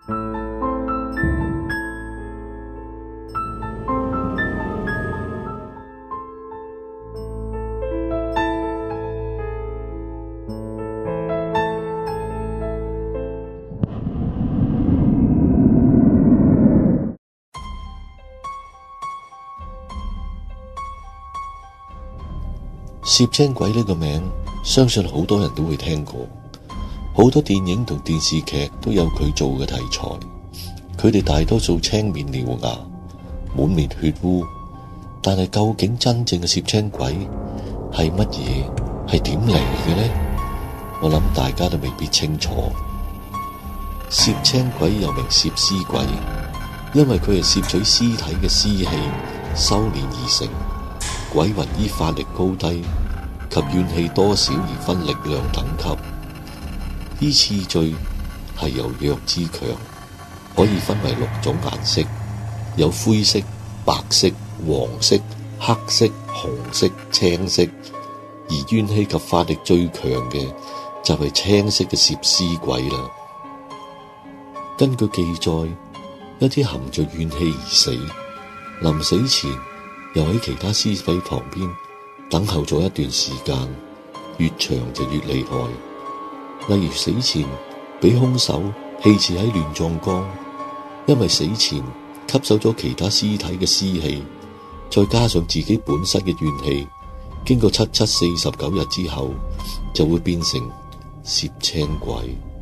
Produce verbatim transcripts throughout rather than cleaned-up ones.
攝青鬼呢個名，相信好多人都會聽過，好多電影同電視劇都有佢做嘅題材。佢哋大多數青面獠牙，滿面血污，但係究竟真正嘅攝青鬼係乜嘢？係點嚟嘅呢？我諗大家都未必清楚。攝青鬼又名攝屍鬼，因為佢係攝取屍體嘅屍氣修煉而成。鬼魂依法力高低及怨氣多少而分力量等級，依次序係由弱至強，可以分為六種顏色，有灰色、白色、黃色、黑色、紅色、青色，而怨氣及法力最強嘅就係青色嘅攝屍鬼啦。根據記載，一啲含着怨氣而死，臨死前又喺其他屍體旁邊等候咗一段時間，越長就越厲害。例如死前俾兇手棄置喺亂葬崗，因為死前吸收咗其他屍體嘅屍氣，再加上自己本身嘅怨氣，經過七七四十九日之後，就會變成攝青鬼。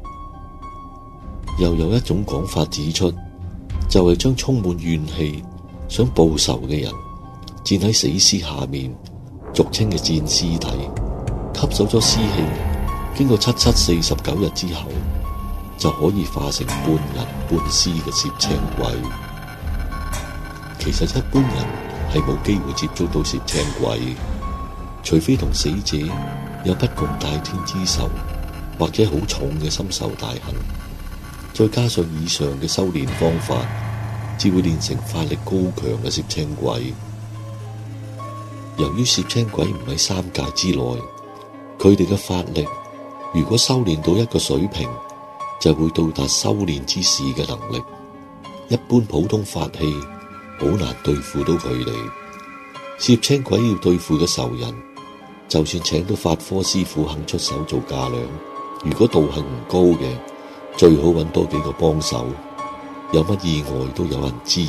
又有一種講法指出，就係將充滿怨氣想報仇嘅人戰喺死屍下面，俗稱嘅戰屍體，吸收咗屍氣，經過七七四十九日之後，就可以化成半人半屍嘅攝青鬼。其實一般人係冇機會接觸到攝青鬼，除非同死者有不共戴天之仇，或者好重嘅深仇大恨，再加上以上嘅修煉方法，至會練成法力高強嘅攝青鬼。由於攝青鬼唔喺三界之內，佢哋嘅法力如果修煉到一個水平，就會到達修煉之士嘅能力。一般普通法器好難對付到佢哋。攝青鬼要對付嘅仇人，就算請到法科師傅肯出手做架樑，如果道行唔高嘅，最好揾多幾個幫手，有乜意外都有人知。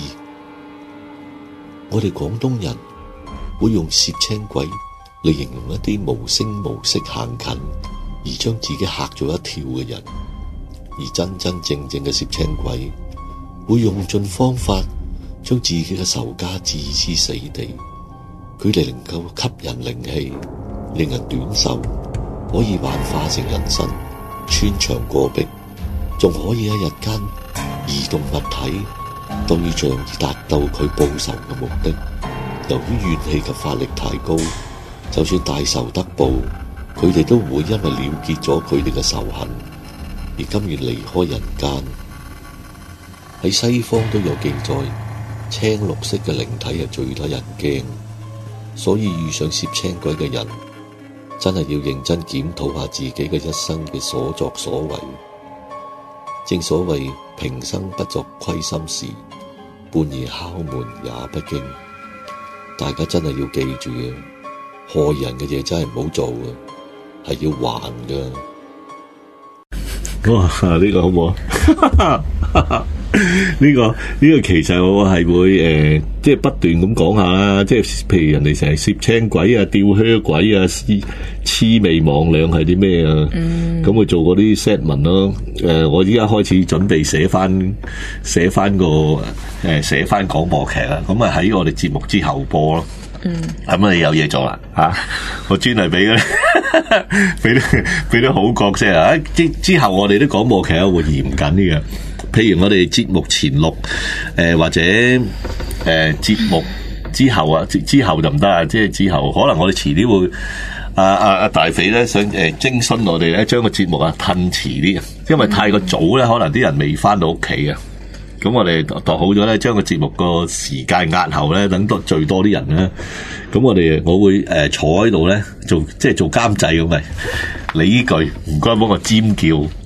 我哋廣東人會用攝青鬼嚟形容一啲無聲無息行近而將自己嚇咗一跳嘅人，而真真正正嘅攝青鬼會用盡方法將自己嘅仇家置之死地。佢哋能夠吸引靈氣，令人短壽，可以幻化成人身，穿牆過壁，仲可以一日間移動物體，對象而達到佢報仇嘅目的。由於怨氣及法力太高，就算大仇得報，佢哋都唔會因為了結咗佢哋嘅仇恨而甘願離開人間。喺西方都有記載，青綠色嘅靈體係最得人驚，所以遇上攝青鬼嘅人，真係要認真檢討下自己嘅一生嘅所作所為。正所謂平生不作虧心事，半夜敲門也不驚。大家真係要記住嘅，害人嘅嘢真係唔好做嘅，係要還㗎。 哇！呢、這個好唔好啊？呢、這個呢、這個其實我係會誒、呃，即係不斷咁講下啦。即係譬如人哋成日攝青鬼啊、吊靴鬼啊、黐黐眉魍魎係啲咩啊？咁我、嗯、做嗰啲 set 文咯。誒、呃，我依家開始準備寫翻寫翻個誒寫翻廣播劇啦。咁啊喺我哋節目之後播咯。嗯，咁啊你有嘢做啦吓，我專嚟俾嗰俾啲俾啲好角色啊！之之後我哋啲廣播劇啊會嚴謹啲嘅，譬如我哋節目前錄誒、呃、或者誒節、呃、目之後啊之之後就唔得啊，即係之後可能我哋遲啲會阿阿阿大肥咧想誒徵詢我哋咧將個節目啊褪遲啲，因為太過早咧可能啲人未翻到屋企啊。咁我哋度好咗咧，將個節目個時間壓後咧，等多最多啲人咧。咁我哋我會誒、呃、坐喺度咧，做即係做監製咁咪。你呢句唔該幫我尖叫，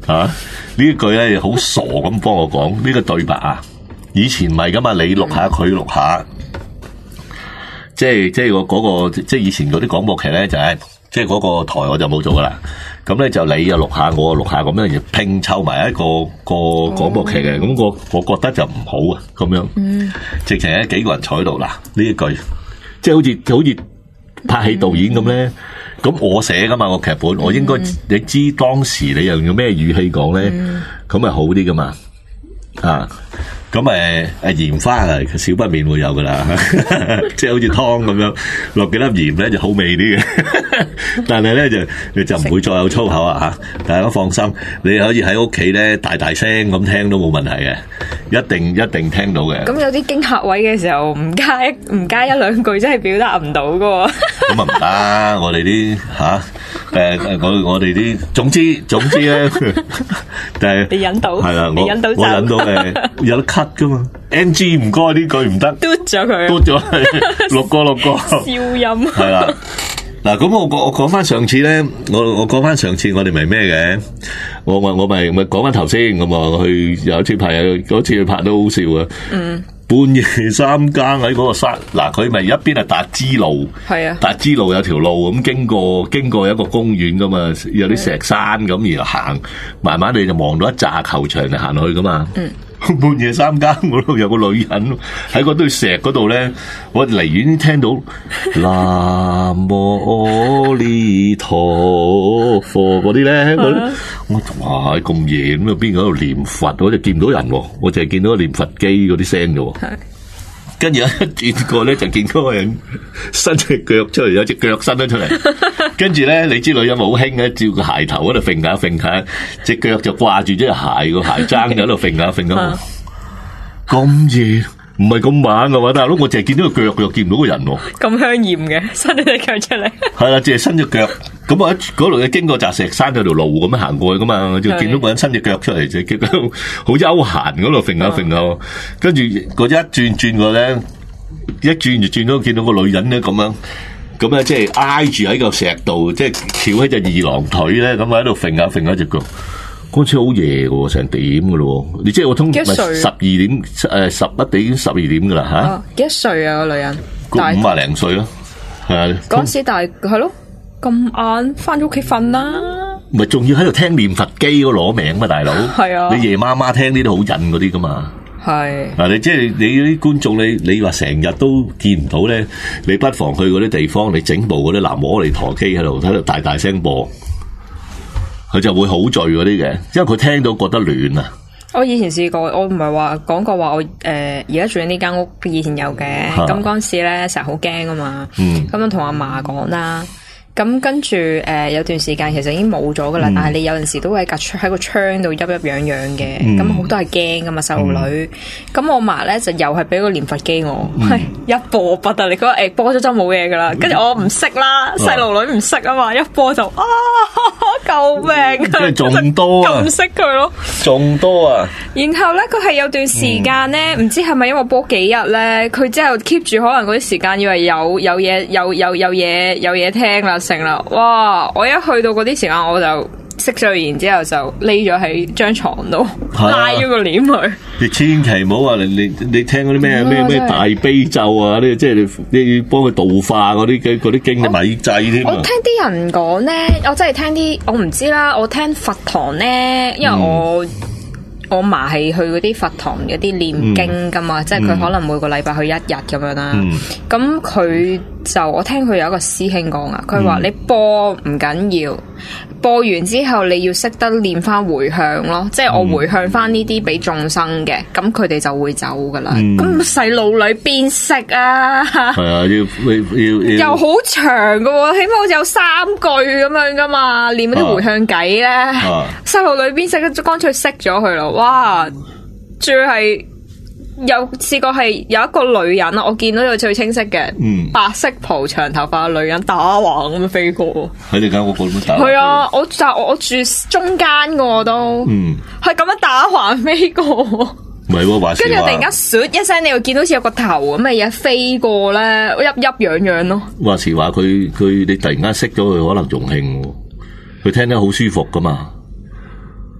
啊！呢一句咧好傻咁幫我講呢個對白啊！以前唔係噶嘛，你錄下佢錄下，即係即係個嗰個即係以前嗰啲廣播劇咧就係即係嗰個台我就冇做噶啦。咁咧就你又錄下，我又錄下咁樣，拼湊埋一個個廣播劇嘅。咁我我覺得就唔好啊，咁樣。嗯，直情係幾個人坐喺度嗱，呢一句即係好似好似拍戲導演咁咧。咁我寫噶嘛個劇本，我應該你知當時你又用咩語氣講咧，咁咪好啲噶嘛啊！咁誒誒鹽花啊，少不免會有噶啦，即係好似湯咁樣落幾粒鹽咧就好味啲嘅，但係咧就你就唔會再有粗口啊嚇！大家放心，你可以喺屋企咧大大聲咁聽都冇問題嘅，一定一定聽到嘅。咁有啲驚嚇位嘅時候，唔加一唔加一兩句，真係表達唔到噶喎。咁啊唔得，我哋啲嚇誒我我哋啲總之總之咧，但係你引到係啦，我引到我引到誒有得 cut 噶嘛 ，N G 唔該呢句唔得， 嘟咗佢， 嘟咗六個六個消音係啦。嗱咁我我講翻上次咧，我我講翻上次我哋咪咩嘅，我我我咪咪講翻頭先咁啊，去有一次拍嗰次去拍都好笑啊。嗯。半夜三更喺嗰個山，嗱佢咪一邊係達之路，係啊，達之路有條路咁經過，經過一個公園噶嘛，有啲石山咁，然後行，慢慢你就望到一紮球場就行落去噶嘛。嗯，半夜三更嗰度有個女人喺嗰堆石嗰度咧，我離遠聽到南無阿彌陀佛嗰啲咧，我哇咁夜咁啊邊個喺度念佛，我就見唔到人，我淨係見到念佛機嗰啲聲啫。跟住一轉過咧，就見嗰個人伸隻腳出嚟，有隻腳伸咗出嚟。跟住咧，你知女人好興嘅，照個鞋頭喺度揈下揈下，隻腳就掛住隻鞋個鞋踭就喺度揈下揈下。咁夜唔係咁猛嘅嘛，大佬，我淨係見到個腳，又見唔到個人喎。 咁香豔嘅，伸咗隻腳出嚟。係啦，淨係伸隻腳。咁我喺嗰度咧經過紮石山有條路咁樣行過去噶嘛，就見到個人伸隻腳出嚟，就見到好悠閒嗰度揈下揈下，跟住嗰一轉轉過咧，一轉就轉到見到個女人咧咁樣，咁咧即係挨住喺個石度，即係翹喺隻二郎腿咧，咁喺度揈下揈下隻腳。嗰次好夜嘅，成點嘅咯，你即係我通咪十二點誒十一點十二點噶啦吓？ 幾多歲啊個女人？ 五啊零歲咯，係啊。 嗰時大係咯。咁晏翻咗屋企瞓啦， 咪仲要喺度聽念佛機嗰攞名嘛，大佬。係啊，你夜媽媽聽呢啲好癮嗰啲噶嘛。係嗱，你即係你啲觀眾，你你話成日都見唔到咧，你不妨去嗰啲地方，你整部嗰啲南無阿彌陀機喺度喺度大大聲播，佢就會好醉嗰啲嘅，因為佢聽到覺得暖啊。 我以前試過，我唔係話講過話我誒而家住緊呢間屋，以前有嘅，咁嗰陣時咧成日好驚啊嘛，咁樣同阿嫲講啦。咁跟住誒、呃、有段時間其實已經冇咗噶啦，嗯、但係你有陣時都會喺隔喺個窗度鬱鬱癢癢嘅，咁好、嗯、多係驚噶嘛細路女。咁、嗯、我嫲咧就又係俾個念佛機我，係、嗯、一播不得，你嗰個誒播咗就冇嘢噶啦。跟住我唔識啦，細路女唔識啊嘛，一播就啊救命！即係仲多啊， 唔識佢咯， 仲多啊。 然後咧佢係有段時間咧，唔、嗯、知係咪因為播幾日咧，佢之後 keep 住可能嗰啲時間以為有有嘢有有有嘢有嘢聽啦。成啦，哇！我一去到嗰啲時間，我就熄咗，然之後就匿咗喺張床度，拉咗個簾去。 你千祈唔好話你你你聽嗰啲咩咩咩大悲咒啊，呢即係你你幫佢度化嗰啲嘅嗰啲經嘅米祭添。 我聽啲人講咧，我真係聽啲，我唔知啦。我聽佛堂咧，因為我。嗯我嫲係去嗰啲佛堂嗰啲念經噶嘛，嗯、即係佢可能每個禮拜去一日咁樣啦。咁佢、嗯、就我聽佢有一個師兄講啊，佢話你播唔緊要，播完之後你要識得念翻回向咯，即係我回向翻呢啲俾眾生嘅，咁佢哋就會走噶啦。咁細路女邊識啊？係啊，要要要又好長噶，起碼好似有三句咁樣噶嘛，念嗰啲回向偈咧，細路、啊、女邊識？乾脆熄咗佢咯。哇！仲要係有試過係有一個女人，我見到有最清晰嘅，嗯、白色袍長頭髮嘅女人打橫咁樣飛過。喺你間屋嗰度打？係啊，我就我住中間嘅我都，係咁、嗯、樣打橫飛過。 唔係喎，話時話跟住突然間唰一聲，你又見到好似有個頭咁嘅嘢飛過咧，鬱鬱癢癢咯。話時話佢佢你突然間熄咗佢，可能仲興，佢聽得好舒服噶嘛。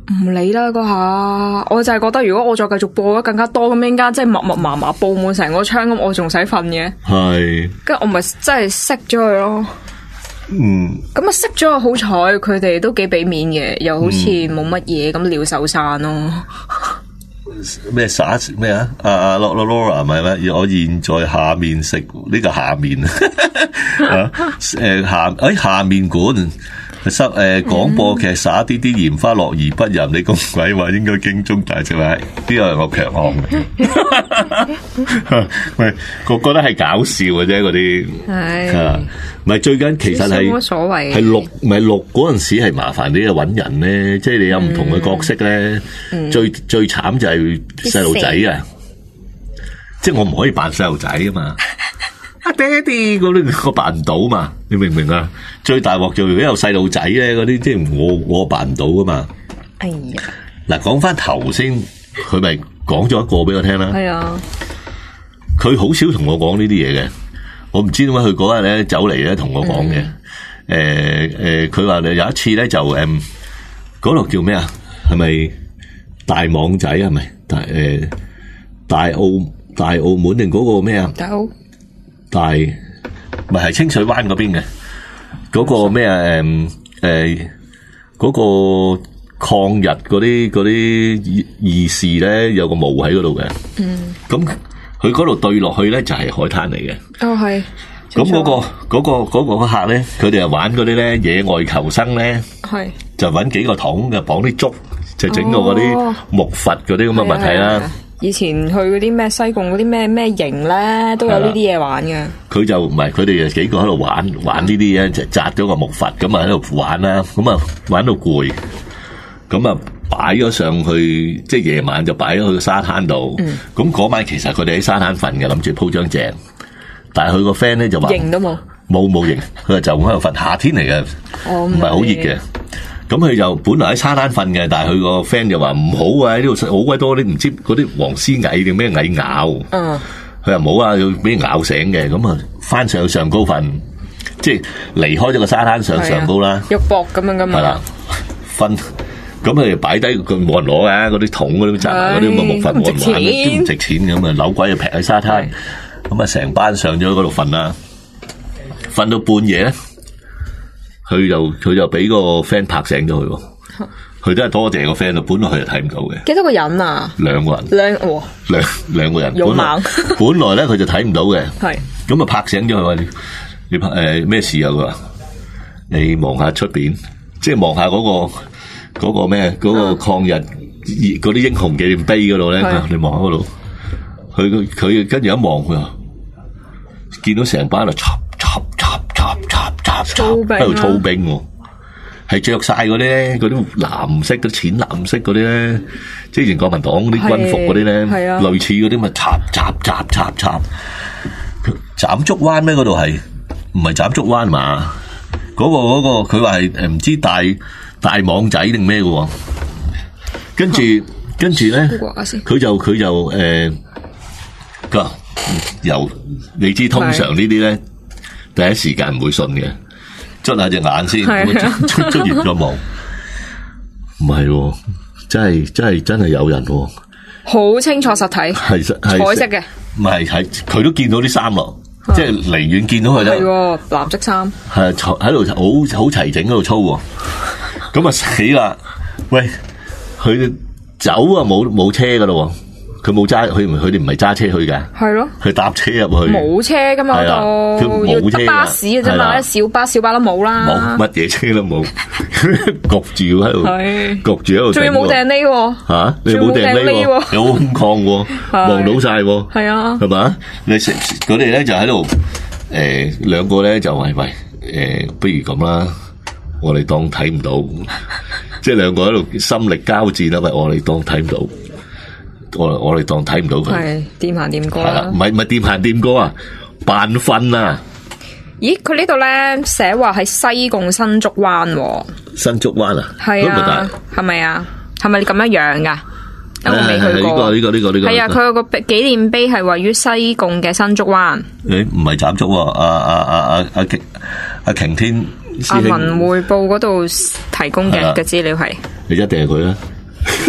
唔理啦嗰下，我就係覺得如果我再繼續播得更加多咁樣間，即係密密麻麻布滿成個窗咁，我仲使瞓嘅。係，跟住我咪真係熄咗佢咯。嗯，咁啊熄咗，好彩佢哋都幾俾面嘅，又好似冇乜嘢咁鳥獸散咯。 咩耍咩啊？阿阿 Laura 係咪咩？我現在下面食呢個下面啊，誒下誒下面館。失誒廣播劇灑啲啲鹽花樂而不淫，你咁鬼話應該京中大隻位，呢個係我強項嘅。喂，我覺得係搞笑嘅啫，嗰啲係，唔係最緊其實係冇所謂，係錄唔係錄嗰陣時係麻煩啲啊，揾人咧，即係你有唔同嘅角色咧，嗯、最最慘就係細路仔啊，即係我唔可以扮細路仔啊嘛。阿爹哋嗰啲我扮唔到嘛，你明唔明啊？最大鑊就如果有細路仔咧，嗰啲即係我我扮唔到噶嘛。哎呀，嗱，講翻頭先，佢咪講咗一個俾我聽啦。係啊，佢好少同我講呢啲嘢嘅，我唔知點解佢嗰日咧走嚟咧同我講嘅。誒誒，佢話咧有一次咧就誒嗰度叫咩啊？係咪大網仔係咪？大誒大澳大澳門定嗰個咩啊？大澳。大咪係清水灣嗰邊嘅嗰個咩啊？誒誒嗰個抗日嗰啲嗰啲義士咧，有個墓喺嗰度嘅。嗯，咁佢嗰度對落去咧就係海灘嚟嘅。哦，係。咁嗰個嗰個嗰個客咧，佢哋係玩嗰啲咧野外求生咧，係就揾幾個桶嘅綁啲竹，就整到嗰啲木筏嗰啲咁嘅物體啦。以前去嗰啲咩西貢嗰啲咩咩營咧，都有呢啲嘢玩嘅。佢就唔係，佢哋就幾個喺度玩玩呢啲嘢，就紮咗個木筏咁啊喺度玩啦，咁啊玩到攰，咁啊擺咗上去，即係夜晚就擺咗去個沙灘度。咁嗰、嗯、晚其實佢哋喺沙灘瞓嘅，諗住鋪張席，但係佢個 friend 咧就話營都冇，冇冇營，佢就喺度瞓。夏天嚟嘅，唔係好熱嘅。咁佢就本來喺沙灘瞓嘅，但係佢個 friend 就話唔好啊！呢度好鬼多啲唔知嗰啲黃絲蟻定咩蟻咬。嗯，佢話冇啊，要俾人咬醒嘅。咁啊，翻上去上高瞓，即係離開咗個沙灘上上高啦。肉搏咁樣噶嘛。係啦，瞓。咁佢哋擺低佢冇人攞嘅，嗰啲桶嗰啲雜嗰啲咁嘅木筏冇人玩，都唔值錢咁啊！扭鬼就劈喺沙灘，咁啊成班上咗嗰度瞓啦，瞓到半夜咧。佢就佢就俾個 friend 拍醒咗佢喎，佢都係多謝個 friend 咯。本來佢就睇唔到嘅。幾多個人啊？兩個人。兩哇，兩兩個人。勇猛。本來咧佢就睇唔到嘅。係。咁啊拍醒咗佢話：你你拍誒咩事啊？佢話：你望下出邊，即係望下嗰個嗰個咩嗰個抗日嗰啲英雄紀念碑嗰度咧。你望下嗰度，佢佢跟住一望佢話，見到成班喺度插插插插插。喺度操兵喎，係着晒嗰啲咧，嗰啲藍色、嗰啲淺藍色嗰啲咧，即係以前國民黨嗰啲軍服嗰啲咧，類似嗰啲咪插插插插插。斬竹灣咩？嗰度係唔係斬竹灣嘛？嗰、嗰個、嗰個佢話係誒唔知大大網仔定咩嘅？跟住跟住咧，佢就佢就誒個由你知通常呢啲咧，第一時間唔會信嘅。捽下隻眼先，捽捽完咗冇，唔係，真係真係真係有人，好清楚實體，係彩色嘅，唔係係佢都見到啲衫咯，即係離遠見到佢咧，係藍色衫，係喺度好好齊整喺度操，咁啊死啦！喂，佢走啊冇冇車噶咯。佢冇揸，佢佢哋唔係揸車去嘅，係咯，佢搭車入去，冇車噶嘛，度要搭巴士嘅啫嘛，小巴小巴都冇啦，冇乜嘢車都冇，焗住喺度，焗住喺度，仲要冇訂呢喎，吓你冇訂呢喎，有空曠喎，望到晒喎，係啊，係嘛？你食佢哋咧就喺度，誒兩個咧就係喂，誒不如咁啦，我哋當睇唔到，即係兩個喺度心力交戰啦，喂我哋當睇唔到。我我哋當睇唔到佢，係掂行掂過啦，唔係唔係掂行掂過啊，扮瞓啊！咦，佢呢度咧寫話喺西貢新竹灣，新竹灣啊，係啊，係咪啊？係咪咁樣樣噶？因為我未去過。呢個呢個呢個呢個係啊，佢有個紀念碑係位於西貢嘅新竹灣。誒，唔係斬竹，阿阿阿阿阿瓊阿擎天阿文匯報嗰度提供嘅嘅資料係，你一定係佢啦。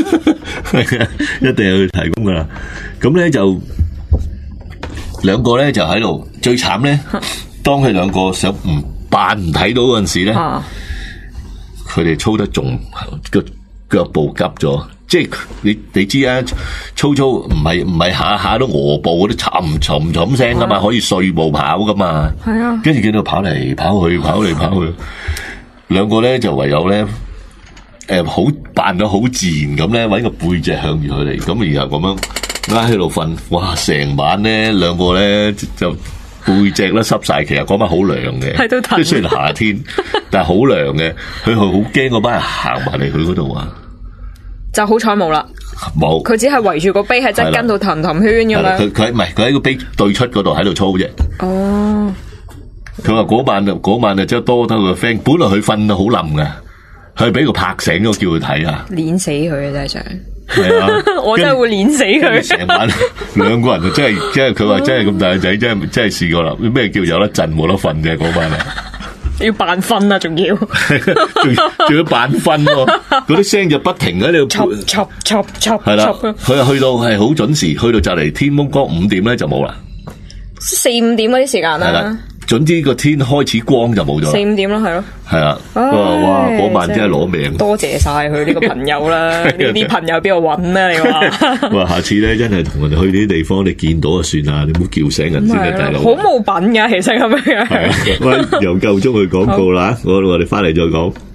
係啊，一定要提供噶啦。咁咧就兩個咧就喺度，最慘咧，當佢兩個想唔扮唔睇到嗰陣時咧，佢哋操得仲個腳步急咗。即係你你知啊，操操唔係唔係下下都鵝步嗰啲沉沉沉聲噶嘛，可以碎步跑噶嘛。係啊，跟住見到跑嚟跑去，跑嚟跑去，兩個咧就唯有咧，誒、呃、好扮到好自然咁咧，搵個背脊向住佢哋，咁然後咁樣挨喺度瞓。哇！成晚咧兩個咧就背脊咧濕晒，其實嗰晚好涼嘅，即係雖然夏天，但係好涼嘅。佢好驚嗰班人行埋嚟佢嗰度啊！ 就好彩冇啦， 冇， 佢只係圍住個碑喺側跟度氹氹圈咁樣。 佢佢唔係佢喺個碑對出嗰度喺度操啫。哦，佢話嗰晚就嗰晚就真係多得個 friend，本來佢瞓到好冧嘅，佢俾佢拍醒咗叫佢睇啊， 碾死佢啊！真係想， 係啊， 我真係會碾死佢。 成晚兩個人就真係，即係佢話真係咁大個仔，真係真係試過啦。咩叫有得震冇得瞓嘅嗰晚啊？ 要扮瞓啊，仲要， 仲仲要扮瞓喎，嗰啲聲就不停喺度， 插插插插， 係啦，佢又去到係好準時，去到就嚟天蒙光五點咧就冇啦， 四五點嗰啲時間啦。 總之個天開始光就冇咗，四五點咯，係咯， 係啊，哇！嗰晚真係攞命， 多謝晒佢呢個朋友啦，呢啲朋友邊度揾啊？你話， 哇！下次咧真係同我哋去呢啲地方，你見到就算啦，你唔好叫醒人先啊，大佬， 好冇品噶，其實咁樣。 係啊，喂，又夠鐘去廣告啦，我我哋翻嚟再講。